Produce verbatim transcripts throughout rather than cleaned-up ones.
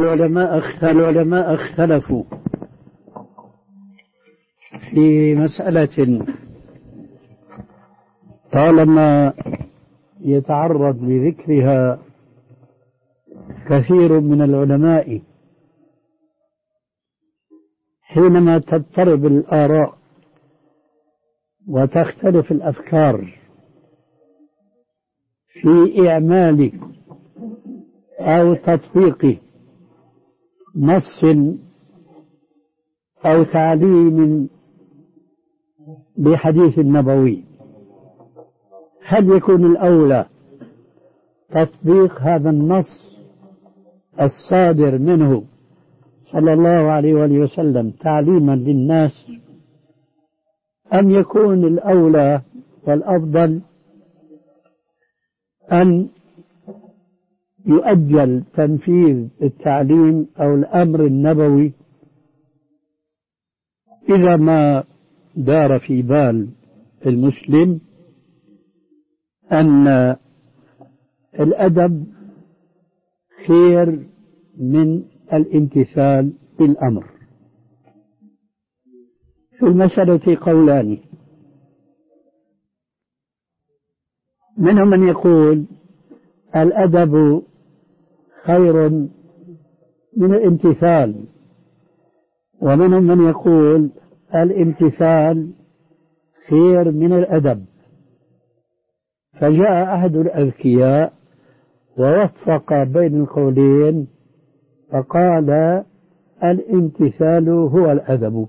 العلماء العلماء اختلفوا في مسألة طالما يتعرض لذكرها كثير من العلماء حينما تضطرب الآراء وتختلف الأفكار في إعمال أو تطبيق نص أو تعليم بحديث نبوي، هل يكون الأولى تطبيق هذا النص الصادر منه صلى الله عليه وآله وسلم تعليما للناس، أم يكون الأولى والأفضل أن يؤجل تنفيذ التعليم أو الأمر النبوي إذا ما دار في بال المسلم أن الأدب خير من الامتثال بالأمر؟ في المسألة قولان، منهم من يقول الأدب خير من الامتثال، ومنهم من يقول الامتثال خير من الأدب. فجاء أحد الأذكياء ووفق بين القولين فقال الامتثال هو الأدب.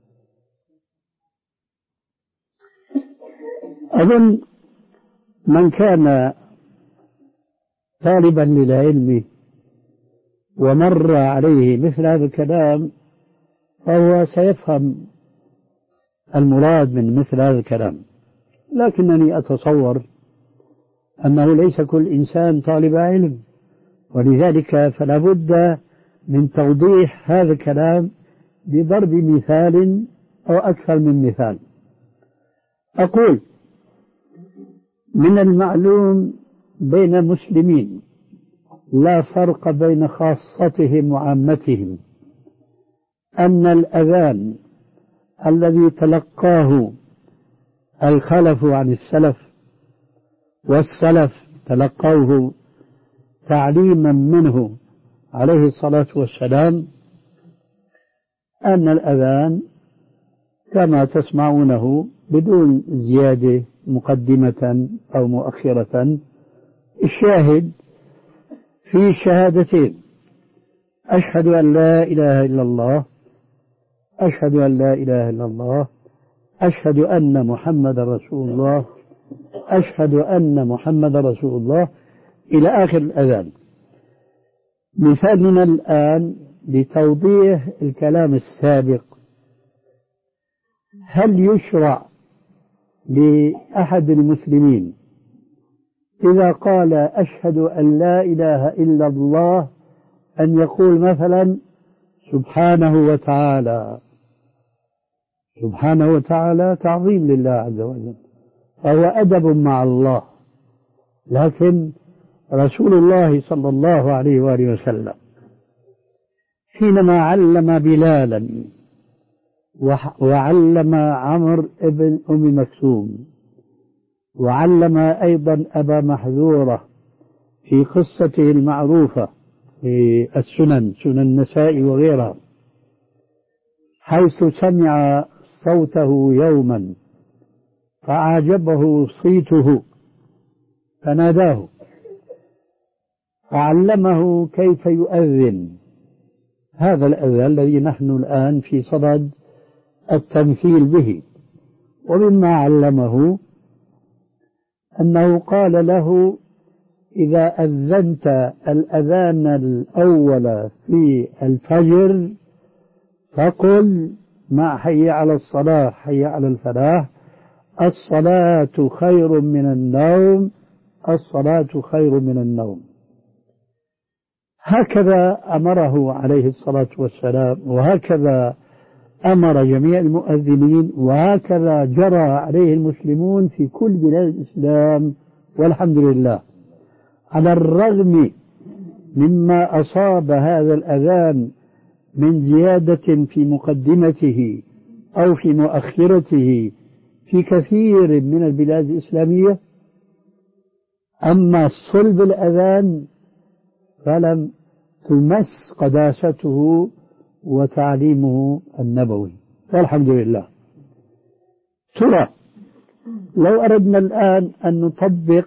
أظن من كان طالبا للعلم ومر عليه مثل هذا الكلام فهو سيفهم المراد من مثل هذا الكلام، لكنني أتصور أنه ليس كل إنسان طالب علم، ولذلك فلا بد من توضيح هذا الكلام بضرب مثال أو أكثر من مثال. أقول من المعلوم بين المسلمين لا فرق بين خاصتهم وعامتهم أن الأذان الذي تلقاه الخلف عن السلف والسلف تلقوه تعليما منه عليه الصلاة والسلام أن الأذان كما تسمعونه بدون زيادة مقدمة أو مؤخرة. الشاهد في شهادتين: أشهد أن لا إله إلا الله، أشهد أن لا إله إلا الله، أشهد أن محمد رسول الله، أشهد أن محمد رسول الله، إلى آخر الأذان. مثالنا الآن لتوضيح الكلام السابق: هل يشرع لأحد المسلمين إذا قال أشهد أن لا إله إلا الله أن يقول مثلا سبحانه وتعالى؟ سبحانه وتعالى تعظيم لله عز وجل، فهو أدب مع الله. لكن رسول الله صلى الله عليه وآله وسلم حينما علم بلالا وعلم عمرو بن أم مكتوم وعلم أيضا أبا محذورة في قصته المعروفة في السنن، سنن النساء وغيرها، حيث سمع صوته يوما فأعجبه صيته فناداه فعلمه كيف يؤذن هذا الأذان الذي نحن الآن في صدد التمثيل به. ومما علمه أنه قال له إذا أذنت الأذان الأول في الفجر فقل مع حي على الصلاة حي على الفلاح: الصلاة خير من النوم، الصلاة خير من النوم. هكذا أمره عليه الصلاة والسلام، وهكذا أمر جميع المؤذنين، وهكذا جرى عليه المسلمون في كل بلاد الإسلام والحمد لله، على الرغم مما أصاب هذا الأذان من زيادة في مقدمته أو في مؤخرته في كثير من البلاد الإسلامية. أما صلب الأذان فلم تمس قداسته وتعليمه النبوي، والحمد لله. ترى لو أردنا الآن أن نطبق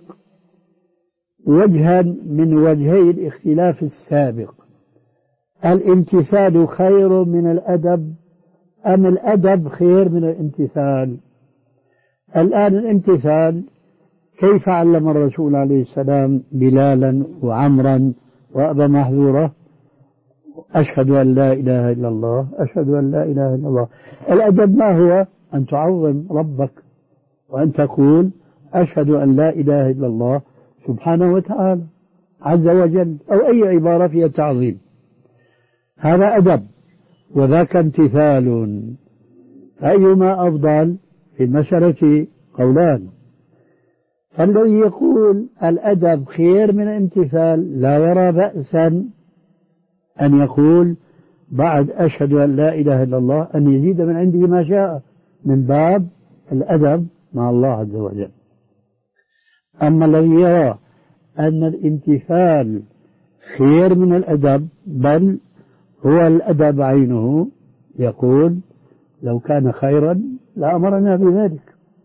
وجها من وجهي الاختلاف السابق، الامتثال خير من الأدب أم الأدب خير من الامتثال؟ الآن الامتثال كيف علم الرسول عليه السلام بلالا وعمرا وأبا محذورة؟ أشهد أن لا إله إلا الله، أشهد أن لا إله إلا الله. الأدب ما هو؟ أن تعظم ربك وأن تقول أشهد أن لا إله إلا الله سبحانه وتعالى عز وجل، أو أي عبارة فيها تعظيم. هذا أدب وذاك امتثال. أيما أفضل؟ في المسألة قولان. فالذي يقول الأدب خير من الامتثال لا يرى بأسا أن يقول بعد أشهد أن لا إله إلا الله أن يزيد من عنده ما شاء من باب الأدب مع الله عز وجل. أما الذي يرى أن الامتثال خير من الأدب بل هو الأدب عينه يقول لو كان خيرا لأمرنا بذلك.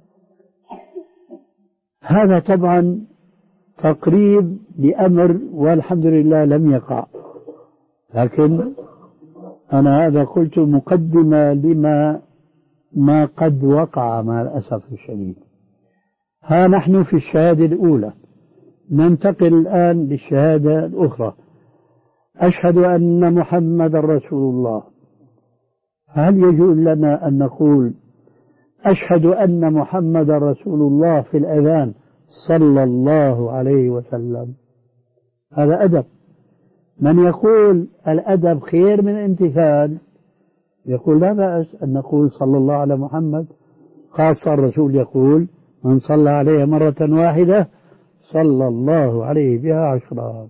هذا طبعا تقريب لأمر والحمد لله لم يقع، لكن أنا هذا قلت مقدمة لما ما قد وقع مع الأسف الشديد. ها نحن في الشهادة الأولى، ننتقل الآن للشهادة الأخرى. أشهد أن محمد رسول الله. هل يجوز لنا أن نقول أشهد أن محمد رسول الله في الأذان صلى الله عليه وسلم؟ هذا أدب. من يقول الأدب خير من الامتثال يقول لا بأس أن نقول صلى الله على محمد، خاصة الرسول يقول من صلى عليه مرة واحدة صلى الله عليه بها عشرا.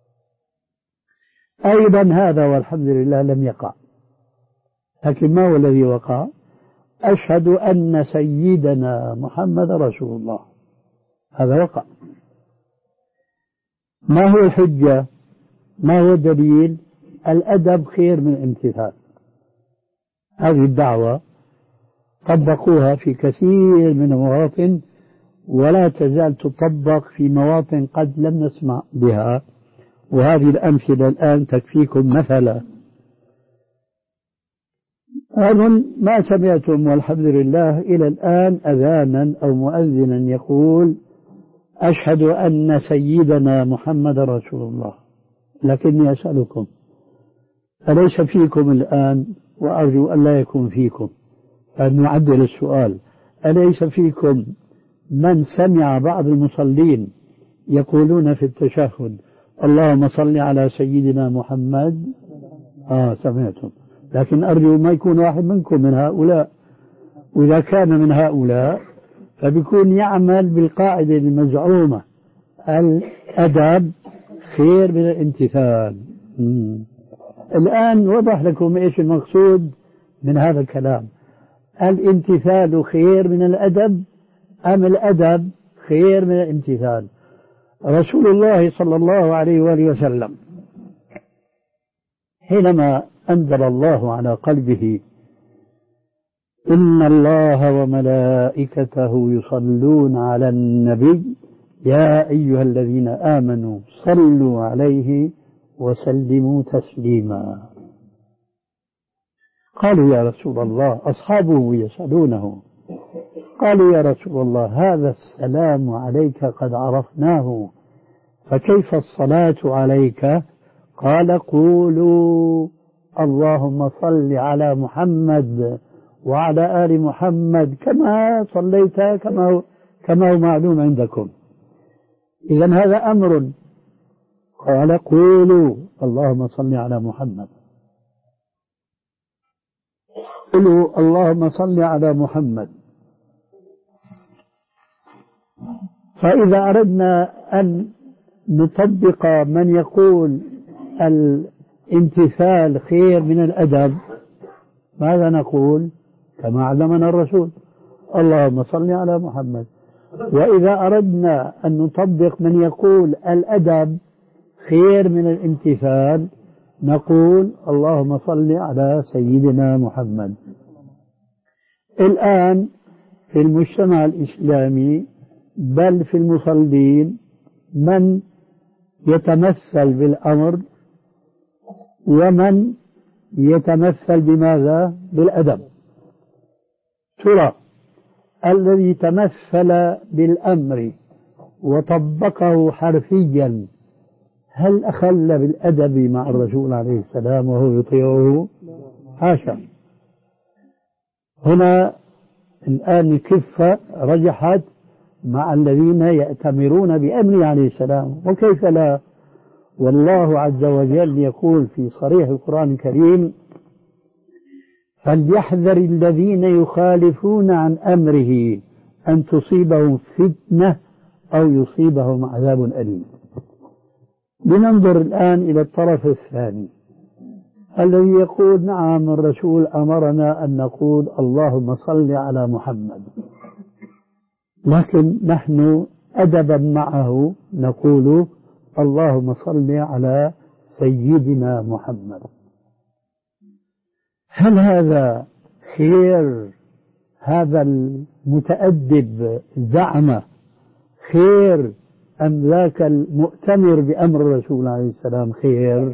أيضا هذا والحمد لله لم يقع، لكن ما هو الذي وقع؟ أشهد أن سيدنا محمد رسول الله، هذا وقع. ما هو الحجة؟ ما هو الدليل؟ الأدب خير من الامتثال. هذه الدعوة طبقوها في كثير من المواطن ولا تزال تطبق في مواطن قد لم نسمع بها، وهذه الأمثلة الآن تكفيكم مثلا. أظن ما سمعتم والحمد لله إلى الآن أذانا أو مؤذنا يقول أشهد أن سيدنا محمد رسول الله. لكني أسألكم أليس فيكم الآن، وأرجو أن لا يكون فيكم أن نعدل السؤال، أليس فيكم من سمع بعض المصلين يقولون في التشهد اللهم صل على سيدنا محمد؟ آه سمعتم، لكن أرجو ما يكون واحد منكم من هؤلاء، وإذا كان من هؤلاء فبيكون يعمل بالقاعدة المزعومة الأدب خير من الامتثال. مم. الآن وضح لكم إيش المقصود من هذا الكلام. الامتثال خير من الأدب أم الأدب خير من الامتثال؟ رسول الله صلى الله عليه وآله وسلم حينما أنزل الله على قلبه إن الله وملائكته يصلون على النبي يا أيها الذين آمنوا صلوا عليه وسلموا تسليما. قالوا يا رسول الله، أصحابه يسألونه، قالوا يا رسول الله هذا السلام عليك قد عرفناه فكيف الصلاة عليك؟ قال قولوا اللهم صل على محمد وعلى آل محمد كما صليت كما كما هو معلوم عندكم. إذن هذا أمر. قال قولوا اللهم صل على محمد، قولوا اللهم صل على محمد. فإذا أردنا أن نطبق من يقول الامتثال خير من الأدب، ماذا نقول؟ كما علمنا الرسول: اللهم صل على محمد. وإذا أردنا أن نطبق من يقول الأدب خير من الامتثال، نقول: اللهم صل على سيدنا محمد. الآن في المجتمع الإسلامي بل في المصلين من يتمثل بالأمر ومن يتمثل بماذا؟ بالأدب. ترى الذي تمثل بالأمر وطبقه حرفيا هل أخل بالأدب مع الرسول عليه السلام وهو يطيعه؟ حاشا. هنا الآن الكفة رجحت مع الذين يأتمرون بأمره عليه السلام، وكيف لا؟ والله عز وجل يقول في صريح القرآن الكريم: فليحذر الذين يخالفون عن أمره أن تصيبهم فتنة أو يصيبهم عذاب أليم. لننظر الآن إلى الطرف الثاني الذي يقول: نعم الرسول أمرنا أن نقول اللهم صل على محمد، لكن نحن أدبا معه نقول اللهم صل على سيدنا محمد. هل هذا خير؟ هذا المتأدب زعم خير أم ذاك المؤتمر بأمر الرسول عليه السلام خير؟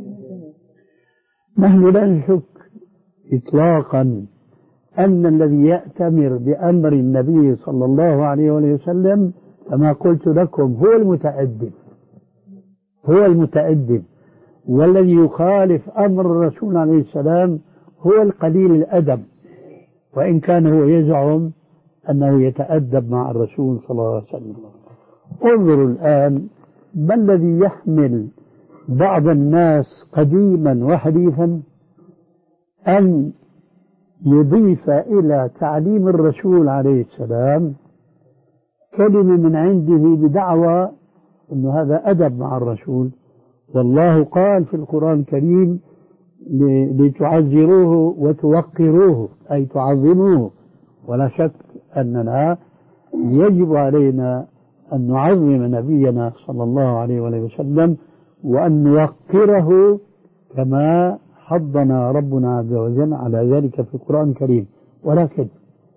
نحن لا نشك إطلاقا أن الذي يأتمر بأمر النبي صلى الله عليه وسلم كما قلت لكم هو المتأدب، هو المتأدب، والذي يخالف أمر الرسول عليه السلام هو القليل الأدب، وإن كان هو يزعم أنه يتأدب مع الرسول صلى الله عليه وسلم. انظروا الآن ما الذي يحمل بعض الناس قديما وحديثا أن يضيف إلى تعليم الرسول عليه السلام كلمة من عنده بدعوى أن هذا أدب مع الرسول. والله قال في القرآن الكريم: لتعزروه وتوقروه، أي تعظموه. ولا شك أننا يجب علينا أن نعظم نبينا صلى الله عليه وسلم وأن نوقره كما حضنا ربنا عز وجل على ذلك في القرآن الكريم. ولكن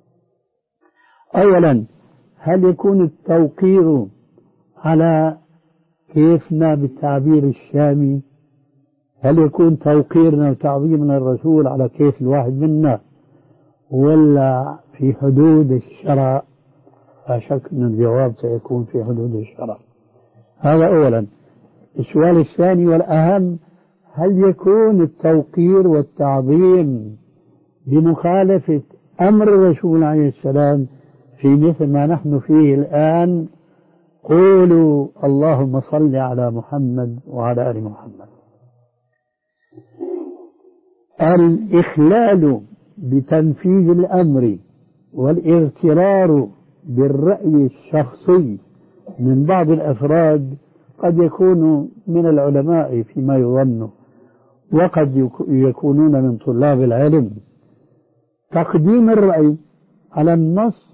أولا، هل يكون التوقير على كيفنا بالتعبير الشامي؟ هل يكون توقيرنا وتعظيمنا الرسول على كيف الواحد منا، ولا في حدود الشرع؟ لا شك أن الجواب سيكون في حدود الشرع. هذا أولا. السؤال الثاني والأهم: هل يكون التوقير والتعظيم بمخالفة أمر الرسول عليه السلام في مثل ما نحن فيه الآن؟ قولوا اللهم صل على محمد وعلى آل محمد. الإخلال بتنفيذ الأمر والاغترار بالرأي الشخصي من بعض الأفراد قد يكون من العلماء فيما يظن، وقد يكونون من طلاب العلم. تقديم الرأي على النص